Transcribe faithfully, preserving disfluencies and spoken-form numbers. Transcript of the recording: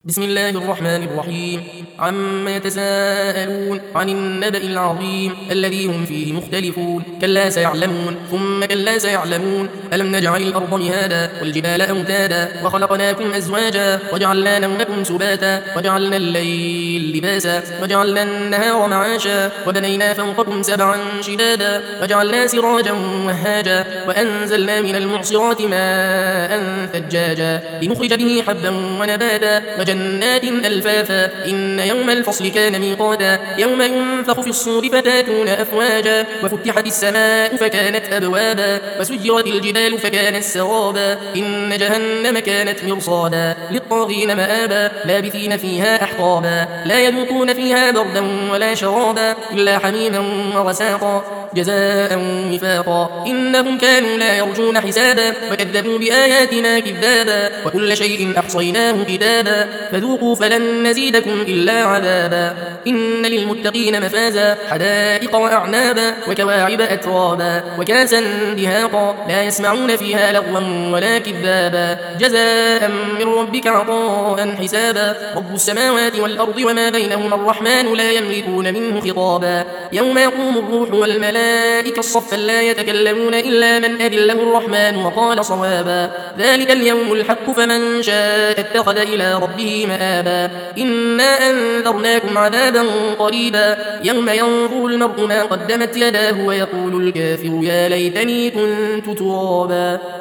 بسم الله الرحمن الرحيم. عما يتساءلون عن النبأ العظيم الذي هم فيه مختلفون. كلا سيعلمون ثم كلا سيعلمون. ألم نجعل الأرض مهادا والجبال أوتادا وخلقناكم أزواجا وجعلنا نومكم سباتا وجعلنا الليل لباسا وجعلنا النهار معاشا وبنينا فوقكم سبعا شدادا وجعلنا سراجا وهاجا وأنزلنا من المعصرات ماء ثجاجا لنخرج به حبا ونباتا جنات ألفافا. إن يوم الفصل كان ميقاتا يوم ينفخ في الصور فتاتون أفواجا وفتحت السماء فكانت أبوابا وسجرت الجبال فكانت سرابا. إن جهنم كانت مرصادا للطاغين مآبا لابثين فيها أحقابا لا يذوقون فيها بردا ولا شرابا إلا حميما وغساقا جزاء وفاقا. إنهم كانوا لا يرجون حسابا وكذبوا بآياتنا كذابا وكل شيء أحصيناه كتابا فذوقوا فلن نزيدكم إلا عذابا. إن للمتقين مفازا حدائق وأعنابا وكواعب أترابا وكاسا دهاقا لا يسمعون فيها لغوا ولا كذابا جزاء من ربك عطاء حسابا. رب السماوات والأرض وما بينهما الرحمن لا يملكون منه خطابا. يوم يقوم الروح والملائكة صفا لا يتكلمون إلا من أذن له الرحمن وقال صوابا. ذلك اليوم الحق فمن شاء اتخذ إلى ربه مآبا. إنا أنذرناكم عذابا قريبا يوم ينظر المرء ما قدمت يداه ويقول الكافر يا ليتني كنت ترابا.